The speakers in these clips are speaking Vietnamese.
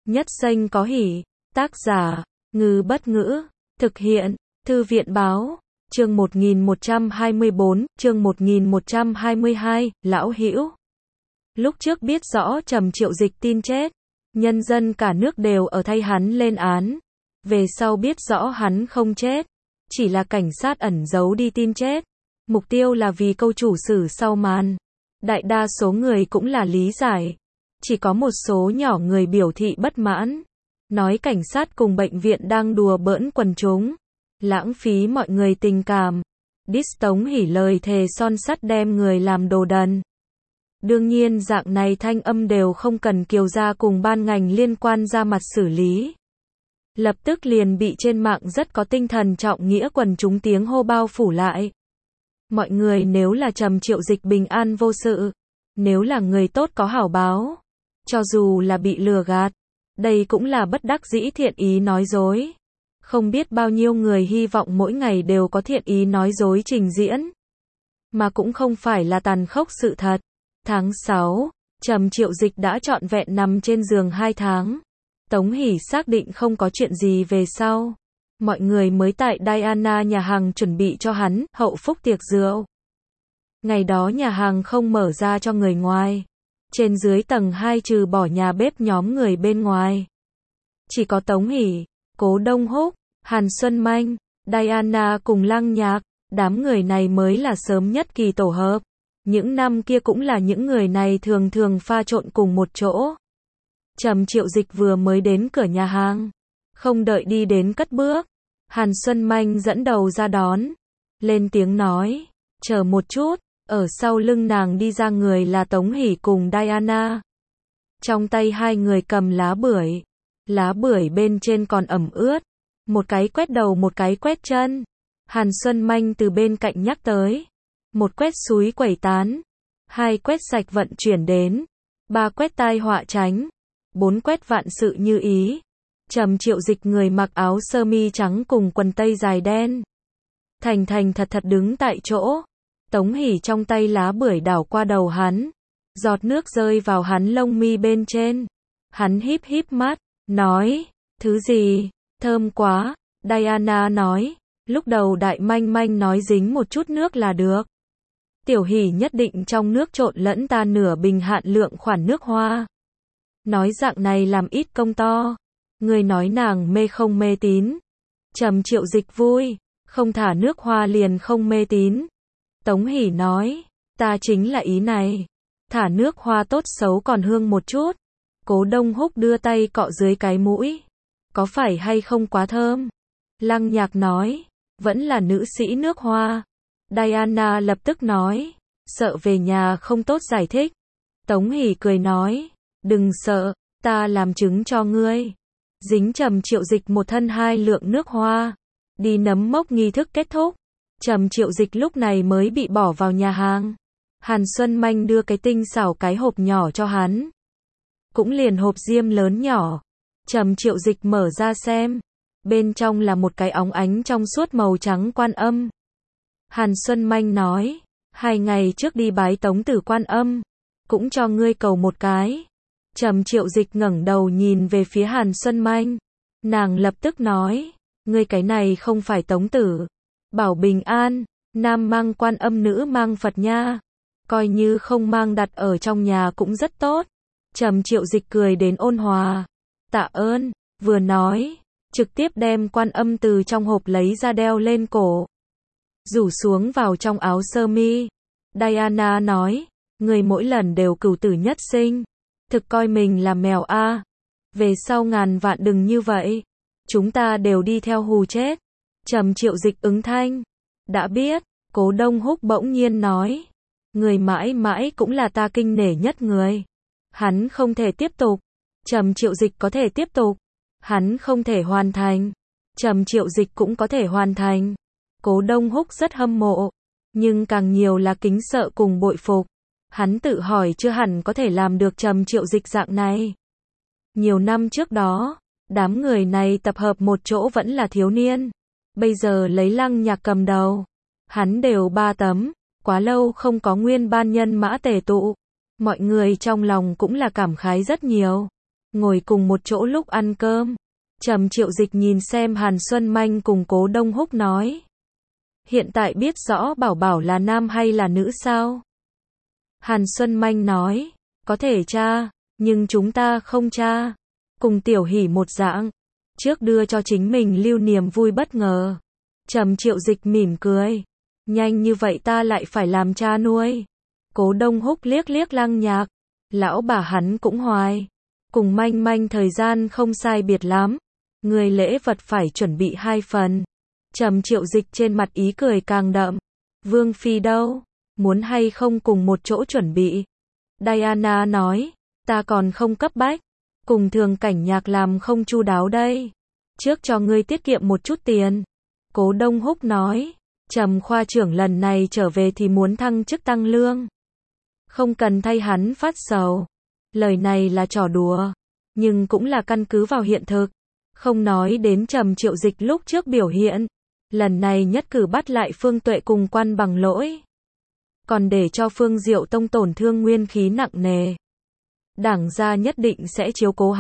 Nhất Xanh có hỉ. Tác giả, Ngư Bất Ngữ. Thực hiện, Thư viện Báo. Chương 1124, chương 1122, Lão Hữu. Lúc trước biết rõ Trầm Triệu Dịch tin chết, nhân dân cả nước đều ở thay hắn lên án. Về sau biết rõ hắn không chết, chỉ là cảnh sát ẩn giấu đi tin chết. Mục tiêu là vì câu chủ sử sau màn. Đại đa số người cũng là lý giải. Chỉ có một số nhỏ người biểu thị bất mãn. Nói cảnh sát cùng bệnh viện đang đùa bỡn quần chúng. Lãng phí mọi người tình cảm. Diss Tống Hỷ lời thề son sắt đem người làm đồ đần. Đương nhiên dạng này thanh âm đều không cần Kiều gia cùng ban ngành liên quan ra mặt xử lý. Lập tức liền bị trên mạng rất có tinh thần trọng nghĩa quần chúng tiếng hô bao phủ lại. Mọi người nếu là Trầm Triệu Dịch bình an vô sự, nếu là người tốt có hảo báo, cho dù là bị lừa gạt, đây cũng là bất đắc dĩ thiện ý nói dối. Không biết bao nhiêu người hy vọng mỗi ngày đều có thiện ý nói dối trình diễn, mà cũng không phải là tàn khốc sự thật. Tháng 6, Trầm Triệu Dịch đã trọn vẹn nằm trên giường 2 tháng. Tống Hỷ xác định không có chuyện gì về sau. Mọi người mới tại Diana nhà hàng chuẩn bị cho hắn hậu phúc tiệc rượu. Ngày đó nhà hàng không mở ra cho người ngoài. Trên dưới tầng 2 trừ bỏ nhà bếp nhóm người bên ngoài, chỉ có Tống Hỷ, Cố Đông Húc, Hàn Xuân Manh, Diana cùng Lăng Nhạc. Đám người này mới là sớm nhất kỳ tổ hợp. Những năm kia cũng là những người này thường thường pha trộn cùng một chỗ. Trầm Triệu Dịch vừa mới đến cửa nhà hàng, không đợi đi đến cất bước, Hàn Xuân Manh dẫn đầu ra đón, lên tiếng nói, chờ một chút. Ở sau lưng nàng đi ra người là Tống Hỷ cùng Diana. Trong tay hai người cầm lá bưởi bên trên còn ẩm ướt, một cái quét đầu một cái quét chân. Hàn Xuân Manh từ bên cạnh nhắc tới, một quét xúi quẩy tán, 2 quét sạch vận chuyển đến, 3 quét tai họa tránh, 4 quét vạn sự như ý. Trầm Triệu Dịch người mặc áo sơ mi trắng cùng quần tây dài đen, thành thành thật thật đứng tại chỗ. Tống Hỷ trong tay lá bưởi đảo qua đầu hắn, giọt nước rơi vào hắn lông mi bên trên. Hắn híp híp mắt, nói, thứ gì, thơm quá. Diana nói, lúc đầu Đại Manh Manh nói dính một chút nước là được. Tiểu Hỷ nhất định trong nước trộn lẫn ta nửa bình hạn lượng khoản nước hoa. Nói dạng này làm ít công to. Người nói nàng mê không mê tín. Trầm Triệu Dịch vui, không thả nước hoa liền không mê tín. Tống Hỷ nói, ta chính là ý này. Thả nước hoa tốt xấu còn hương một chút. Cố Đông Húc đưa tay cọ dưới cái mũi. Có phải hay không quá thơm? Lăng Nhạc nói, vẫn là nữ sĩ nước hoa. Diana lập tức nói, sợ về nhà không tốt giải thích. Tống Hỷ cười nói, đừng sợ, ta làm chứng cho ngươi. Dính Trầm Triệu Dịch một thân 2 lượng nước hoa. Đi nấm mốc nghi thức kết thúc. Trầm Triệu Dịch lúc này mới bị bỏ vào nhà hàng. Hàn Xuân Manh đưa cái tinh xảo cái hộp nhỏ cho hắn. Cũng liền hộp diêm lớn nhỏ. Trầm Triệu Dịch mở ra xem. Bên trong là một cái óng ánh trong suốt màu trắng Quan Âm. Hàn Xuân Manh nói, 2 ngày trước đi bái Tống Tử Quan Âm, cũng cho ngươi cầu một cái. Trầm Triệu Dịch ngẩng đầu nhìn về phía Hàn Xuân Manh. Nàng lập tức nói, ngươi cái này không phải Tống Tử. Bảo bình an, nam mang Quan Âm nữ mang Phật nha. Coi như không mang đặt ở trong nhà cũng rất tốt. Trầm Triệu Dịch cười đến ôn hòa. Tạ ơn, vừa nói, trực tiếp đem Quan Âm từ trong hộp lấy ra đeo lên cổ. Rủ xuống vào trong áo sơ mi. Diana nói, người mỗi lần đều cửu tử nhất sinh. Thực coi mình là mèo a. Về sau ngàn vạn đừng như vậy. Chúng ta đều đi theo hù chết. Trầm Triệu Dịch ứng thanh. Đã biết. Cố Đông Húc bỗng nhiên nói. Người mãi mãi cũng là ta kinh nể nhất người. Hắn không thể tiếp tục. Trầm Triệu Dịch có thể tiếp tục. Hắn không thể hoàn thành. Trầm Triệu Dịch cũng có thể hoàn thành. Cố Đông Húc rất hâm mộ. Nhưng càng nhiều là kính sợ cùng bội phục. Hắn tự hỏi chưa hẳn có thể làm được Trầm Triệu Dịch dạng này. Nhiều năm trước đó, đám người này tập hợp một chỗ vẫn là thiếu niên. Bây giờ lấy Lăng Nhạc cầm đầu. Hắn đều 3 tấm. Quá lâu không có nguyên ban nhân mã tề tụ. Mọi người trong lòng cũng là cảm khái rất nhiều. ngồi cùng một chỗ lúc ăn cơm. Trầm Triệu Dịch nhìn xem Hàn Xuân Manh cùng Cố Đông Húc nói. Hiện tại biết rõ Bảo Bảo là nam hay là nữ sao? Hàn Xuân Manh nói, có thể tra, nhưng chúng ta không tra. Cùng Tiểu Hỷ một dạng, trước đưa cho chính mình lưu niềm vui bất ngờ. Trầm Triệu Dịch mỉm cười, nhanh như vậy ta lại phải làm cha nuôi. Cố Đông Húc liếc liếc Lăng Nhạc, lão bà hắn cũng hoài. Cùng Manh Manh thời gian không sai biệt lắm, người lễ vật phải chuẩn bị 2 phần. Trầm Triệu Dịch trên mặt ý cười càng đậm. Vương Phi đâu? Muốn hay không cùng một chỗ chuẩn bị? Diana nói, ta còn không cấp bách. Cùng Thường Cảnh Nhạc làm không chu đáo đây. Trước cho ngươi tiết kiệm một chút tiền. Cố Đông Húc nói, Trầm khoa trưởng lần này trở về thì muốn thăng chức tăng lương. Không cần thay hắn phát sầu. Lời này là trò đùa, nhưng cũng là căn cứ vào hiện thực. Không nói đến Trầm Triệu Dịch lúc trước biểu hiện, lần này nhất cử bắt lại Phương Tuệ cùng Quan Bằng lỗi, còn để cho Phương Diệu Tông tổn thương nguyên khí nặng nề. Đảng gia nhất định sẽ chiếu cố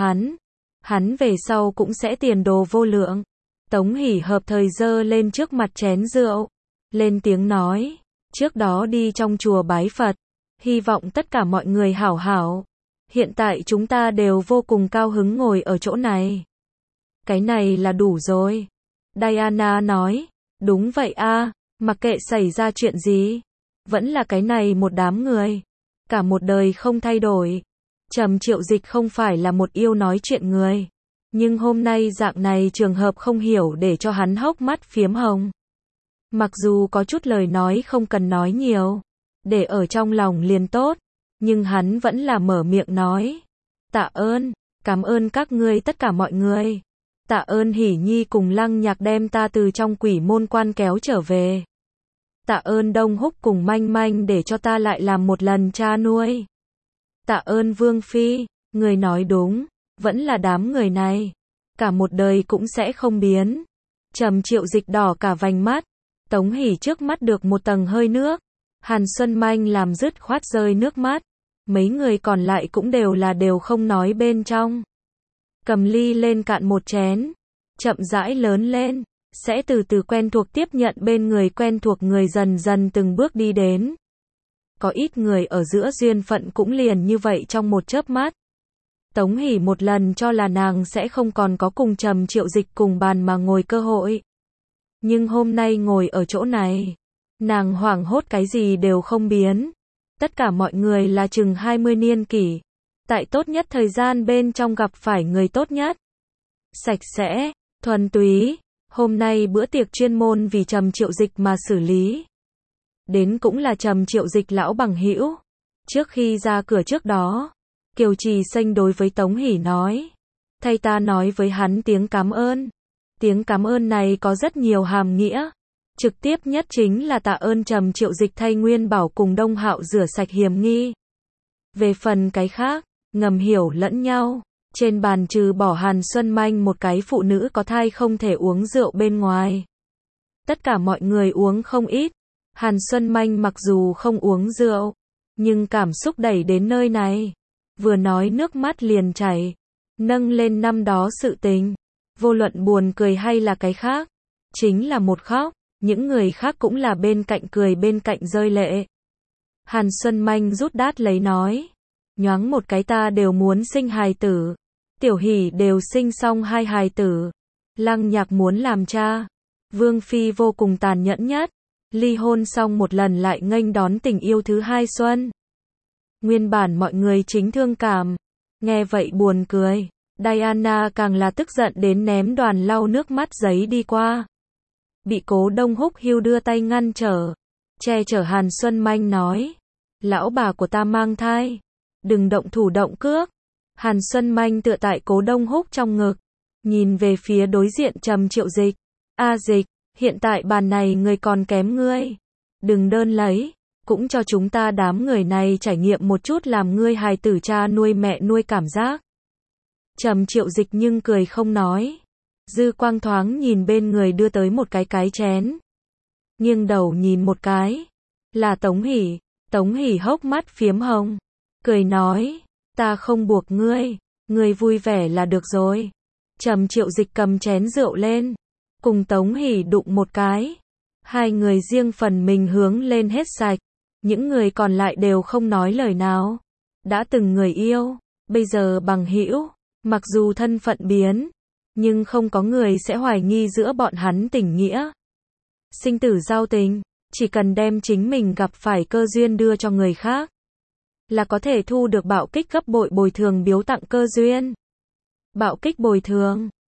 hắn về sau cũng sẽ tiền đồ vô lượng. Tống Hỷ hợp thời giơ lên trước mặt chén rượu, lên tiếng nói, trước đó đi trong chùa bái Phật, hy vọng tất cả mọi người hảo hảo. Hiện tại chúng ta đều vô cùng cao hứng ngồi ở chỗ này. Cái này là đủ rồi. Diana nói, đúng vậy a, mặc kệ xảy ra chuyện gì, vẫn là cái này một đám người, cả một đời không thay đổi. Trầm Triệu Dịch không phải là một yêu nói chuyện người, nhưng hôm nay dạng này trường hợp không hiểu để cho hắn hốc mắt phiếm hồng. Mặc dù có chút lời nói không cần nói nhiều, để ở trong lòng liền tốt, nhưng hắn vẫn là mở miệng nói. Tạ ơn, cảm ơn các ngươi tất cả mọi người. Tạ ơn Hỷ Nhi cùng Lăng Nhạc đem ta từ trong quỷ môn quan kéo trở về. Tạ ơn Đông Húc cùng Manh Manh để cho ta lại làm một lần cha nuôi. Tạ ơn Vương Phi, người nói đúng, vẫn là đám người này, cả một đời cũng sẽ không biến. Trầm Triệu Dịch đỏ cả vành mắt, Tống Hỷ trước mắt được một tầng hơi nước, Hàn Xuân Manh làm dứt khoát rơi nước mắt, mấy người còn lại cũng đều không nói bên trong. Cầm ly lên cạn một chén, chậm rãi lớn lên, sẽ từ từ quen thuộc tiếp nhận bên người quen thuộc người dần dần từng bước đi đến. Có ít người ở giữa duyên phận cũng liền như vậy trong một chớp mắt. Tống Hỷ một lần cho là nàng sẽ không còn có cùng Trầm Triệu Dịch cùng bàn mà ngồi cơ hội. Nhưng hôm nay ngồi ở chỗ này, nàng hoảng hốt cái gì đều không biến. Tất cả mọi người là chừng 20 niên kỷ, tại tốt nhất thời gian bên trong gặp phải người tốt nhất. Sạch sẽ, thuần túy, hôm nay bữa tiệc chuyên môn vì Trầm Triệu Dịch mà xử lý. Đến cũng là Trầm Triệu Dịch lão bằng hữu. Trước khi ra cửa trước đó, Kiều Trì Xanh đối với Tống Hỷ nói, thay ta nói với hắn tiếng cảm ơn. Tiếng cảm ơn này có rất nhiều hàm nghĩa. Trực tiếp nhất chính là tạ ơn Trầm Triệu Dịch thay Nguyên Bảo cùng Đông Hạo rửa sạch hiểm nghi. Về phần cái khác, ngầm hiểu lẫn nhau. Trên bàn trừ bỏ Hàn Xuân Manh một cái phụ nữ có thai không thể uống rượu bên ngoài. Tất cả mọi người uống không ít. Hàn Xuân Manh mặc dù không uống rượu, nhưng cảm xúc đẩy đến nơi này. Vừa nói nước mắt liền chảy. Nâng lên năm đó sự tình. Vô luận buồn cười hay là cái khác. Chính là một khóc. Những người khác cũng là bên cạnh cười bên cạnh rơi lệ. Hàn Xuân Manh rút đát lấy nói. Nhoáng một cái ta đều muốn sinh hài tử. Tiểu Hỷ đều sinh xong 2 hài tử. Lăng Nhạc muốn làm cha. Vương Phi vô cùng tàn nhẫn nhất. Ly hôn xong một lần lại nghênh đón tình yêu thứ 2 xuân. Nguyên bản mọi người chính thương cảm. Nghe vậy buồn cười. Diana càng là tức giận đến ném đoàn lau nước mắt giấy đi qua. Bị Cố Đông Húc Hưu đưa tay ngăn trở. Che chở Hàn Xuân Manh nói. Lão bà của ta mang thai. Đừng động thủ động cước. Hàn Xuân Manh tựa tại Cố Đông Húc trong ngực. Nhìn về phía đối diện Trầm Triệu Dịch. A Dịch, hiện tại bàn này người còn kém ngươi. Đừng đơn lấy. Cũng cho chúng ta đám người này trải nghiệm một chút làm ngươi hài tử cha nuôi mẹ nuôi cảm giác. Trầm Triệu Dịch nhưng cười không nói. Dư quang thoáng nhìn bên người đưa tới một cái chén. Nghiêng đầu nhìn một cái. Là Tống Hỷ. Tống Hỷ hốc mắt phiếm hồng. Cười nói. Ta không buộc ngươi. Người vui vẻ là được rồi. Trầm Triệu Dịch cầm chén rượu lên, cùng Tống Hỷ đụng một cái. Hai người riêng phần mình hướng lên hết sạch. Những người còn lại đều không nói lời nào. Đã từng người yêu, bây giờ bằng hữu, mặc dù thân phận biến, nhưng không có người sẽ hoài nghi giữa bọn hắn tình nghĩa. Sinh tử giao tình, chỉ cần đem chính mình gặp phải cơ duyên đưa cho người khác, là có thể thu được bạo kích gấp bội bồi thường biếu tặng cơ duyên. Bạo kích bồi thường